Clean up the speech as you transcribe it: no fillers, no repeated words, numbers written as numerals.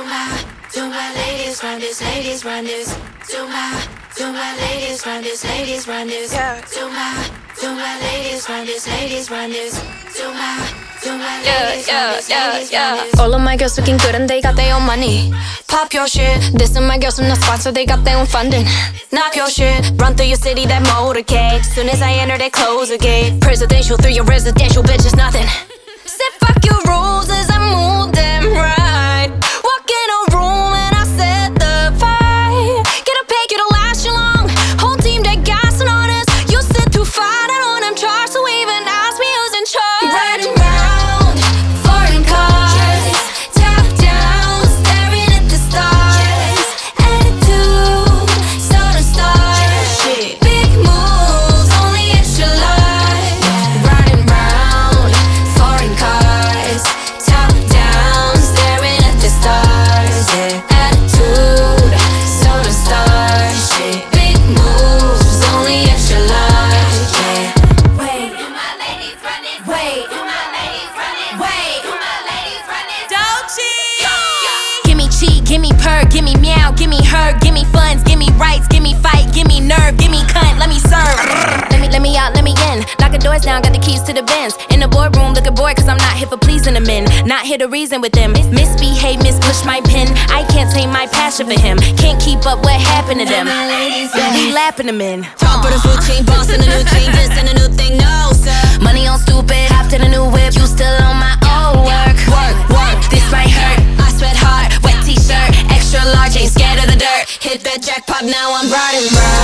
to my ladies, run this, ladies, run this. To my ladies, run this, ladies, run this. Yeah. To my ladies, run this, ladies, run this. To my ladies, run this, ladies, run this. All of my girls looking good and they got their own money. Pop your shit. This and my girls from the spot, so they got their own funding. Knock your shit. Run through your city, that motorcade. Soon as I enter, they close the gate. Presidential through your residential, bitch, it's nothing. Said fuck your rules as I move them right. Walk in a room and I set the fire. Get a pay, it'll last you long. Whole team, they gassing on us. You sit too far, I on them charts, so even ask me who's in charge. Riding round, foreign cars, top down, staring at the stars. Attitude, soda stars. Big moves, only extra large. Riding round, foreign cars, top down, staring at the stars. Attitude, soda stars. Big moves, only extra large. Wait, do my ladies run it? Wait, do my ladies run it? Wait, do my ladies run it? Gimme cheat, gimme purr, gimme meow, gimme her, gimme funds, gimme rights, gimme fight, gimme nerve, gimme cunt, let me serve. Let me out, let me in. Locking doors down, got the keys to the Benz. In the boardroom, looking bored, cause I'm not here for pleasing the men. Not here to reason with them. Misbehave, mispush my pen. I can't tame my passion for him. Can't keep up what happened to them. Yeah, he lapping them in. Top of the food chain, boss in a new chain, this and a new thing, no sir. Money on stupid, hopped in a new whip. You still on my old work. Work, this might hurt. I sweat hard, wet t-shirt, extra large, ain't scared of the dirt. Hit that jackpot, now I'm riding round.